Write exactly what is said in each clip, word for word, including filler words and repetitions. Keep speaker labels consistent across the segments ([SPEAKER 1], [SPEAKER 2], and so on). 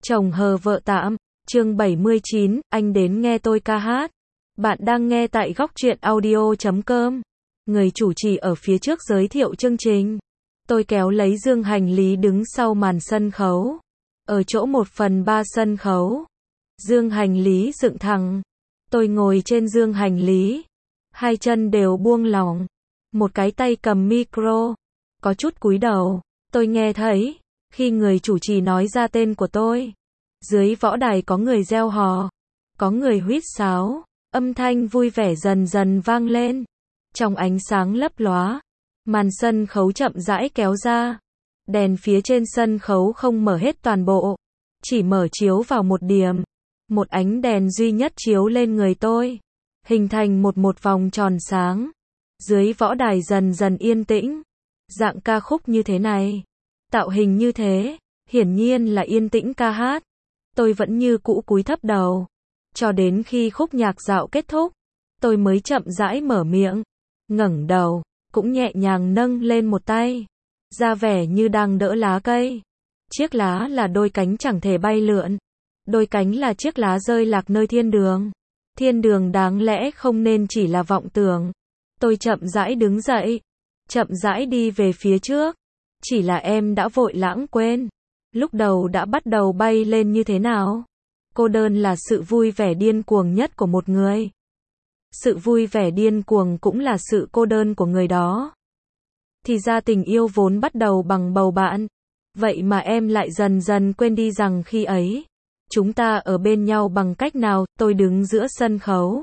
[SPEAKER 1] Chồng hờ vợ tạm, chương bảy mươi chín, anh đến nghe tôi ca hát. Bạn đang nghe tại góc truyện audio chấm com. Người chủ trì ở phía trước giới thiệu chương trình. Tôi kéo lấy dương hành lý đứng sau màn sân khấu. Ở chỗ một phần ba sân khấu. Dương hành lý dựng thẳng. Tôi ngồi trên dương hành lý. Hai chân đều buông lỏng. Một cái tay cầm micro. Có chút cúi đầu. Tôi nghe thấy. Khi người chủ trì nói ra tên của tôi. Dưới võ đài có người reo hò. Có người huýt sáo. Âm thanh vui vẻ dần dần vang lên. Trong ánh sáng lấp lóa. Màn sân khấu chậm rãi kéo ra. Đèn phía trên sân khấu không mở hết toàn bộ. Chỉ mở chiếu vào một điểm. Một ánh đèn duy nhất chiếu lên người tôi. Hình thành một một vòng tròn sáng. Dưới võ đài dần dần yên tĩnh. Dạng ca khúc như thế này. Tạo hình như thế. Hiển nhiên là yên tĩnh ca hát. Tôi vẫn như cũ cúi thấp đầu. Cho đến khi khúc nhạc dạo kết thúc. Tôi mới chậm rãi mở miệng. Ngẩng đầu. Cũng nhẹ nhàng nâng lên một tay. Ra vẻ như đang đỡ lá cây. Chiếc lá là đôi cánh chẳng thể bay lượn. Đôi cánh là chiếc lá rơi lạc nơi thiên đường. Thiên đường đáng lẽ không nên chỉ là vọng tưởng. Tôi chậm rãi đứng dậy. Chậm rãi đi về phía trước. Chỉ là em đã vội lãng quên. Lúc đầu đã bắt đầu bay lên như thế nào? Cô đơn là sự vui vẻ điên cuồng nhất của một người. Sự vui vẻ điên cuồng cũng là sự cô đơn của người đó. Thì ra tình yêu vốn bắt đầu bằng bầu bạn. Vậy mà em lại dần dần quên đi rằng khi ấy, chúng ta ở bên nhau bằng cách nào? Tôi đứng giữa sân khấu.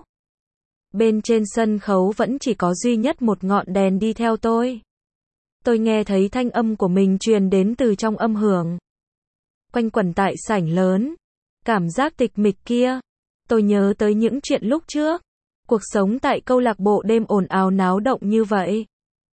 [SPEAKER 1] Bên trên sân khấu vẫn chỉ có duy nhất một ngọn đèn đi theo tôi. Tôi nghe thấy thanh âm của mình truyền đến từ trong âm hưởng. Quanh quẩn tại sảnh lớn. Cảm giác tịch mịch kia. Tôi nhớ tới những chuyện lúc trước. Cuộc sống tại câu lạc bộ đêm ồn ào náo động như vậy.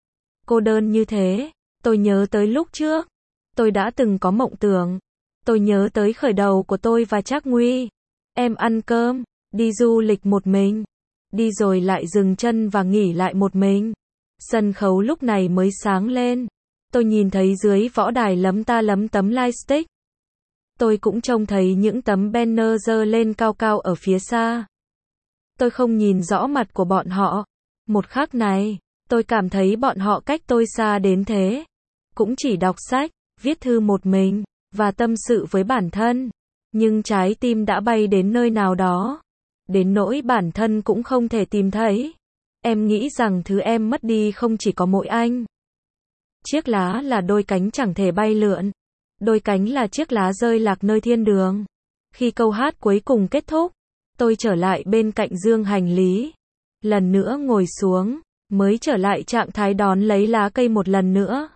[SPEAKER 1] Cô đơn như thế. Tôi nhớ tới lúc trước. Tôi đã từng có mộng tưởng. Tôi nhớ tới khởi đầu của tôi và Trác Nguy. Em ăn cơm, đi du lịch một mình. Đi rồi lại dừng chân và nghỉ lại một mình. Sân khấu lúc này mới sáng lên. Tôi nhìn thấy dưới võ đài lấm ta lấm tấm lightstick. Tôi cũng trông thấy những tấm banner dơ lên cao cao ở phía xa. Tôi không nhìn rõ mặt của bọn họ. Một khắc này, tôi cảm thấy bọn họ cách tôi xa đến thế. Cũng chỉ đọc sách, viết thư một mình, và tâm sự với bản thân. Nhưng trái tim đã bay đến nơi nào đó. Đến nỗi bản thân cũng không thể tìm thấy. Em nghĩ rằng thứ em mất đi không chỉ có mỗi anh. Chiếc lá là đôi cánh chẳng thể bay lượn. Đôi cánh là chiếc lá rơi lạc nơi thiên đường. Khi câu hát cuối cùng kết thúc, tôi trở lại bên cạnh dương hành lý. Lần nữa ngồi xuống, mới trở lại trạng thái đón lấy lá cây một lần nữa.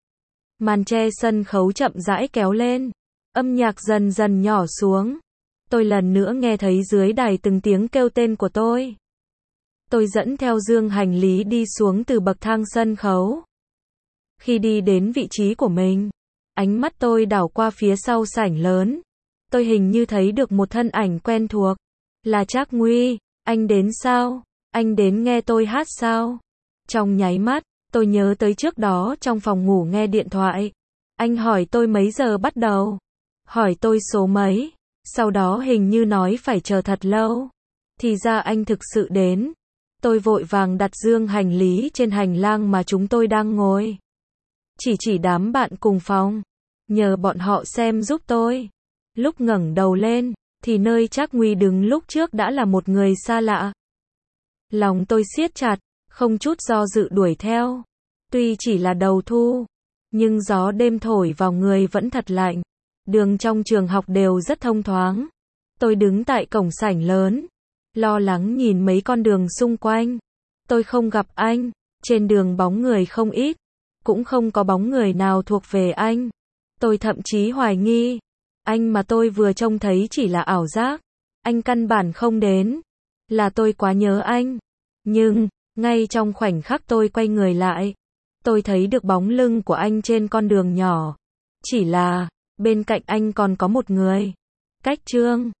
[SPEAKER 1] Màn che sân khấu chậm rãi kéo lên. Âm nhạc dần dần nhỏ xuống. Tôi lần nữa nghe thấy dưới đài từng tiếng kêu tên của tôi. Tôi dẫn theo dương hành lý đi xuống từ bậc thang sân khấu. Khi đi đến vị trí của mình, ánh mắt tôi đảo qua phía sau sảnh lớn. Tôi hình như thấy được một thân ảnh quen thuộc. Là Trác Nguy. Anh đến sao? Anh đến nghe tôi hát sao? Trong nháy mắt, tôi nhớ tới trước đó trong phòng ngủ nghe điện thoại. Anh hỏi tôi mấy giờ bắt đầu. Hỏi tôi số mấy. Sau đó hình như nói phải chờ thật lâu. Thì ra anh thực sự đến. Tôi vội vàng đặt dương hành lý trên hành lang mà chúng tôi đang ngồi. Chỉ chỉ đám bạn cùng phòng. Nhờ bọn họ xem giúp tôi. Lúc ngẩng đầu lên, thì nơi Trác Nguy đứng lúc trước đã là một người xa lạ. Lòng tôi siết chặt, không chút do dự đuổi theo. Tuy chỉ là đầu thu, nhưng gió đêm thổi vào người vẫn thật lạnh. Đường trong trường học đều rất thông thoáng. Tôi đứng tại cổng sảnh lớn, lo lắng nhìn mấy con đường xung quanh. Tôi không gặp anh, trên đường bóng người không ít, cũng không có bóng người nào thuộc về anh. Tôi thậm chí hoài nghi, anh mà tôi vừa trông thấy chỉ là ảo giác. Anh căn bản không đến, là tôi quá nhớ anh. Nhưng, ngay trong khoảnh khắc tôi quay người lại, tôi thấy được bóng lưng của anh trên con đường nhỏ. Chỉ là, bên cạnh anh còn có một người. Cách Trương,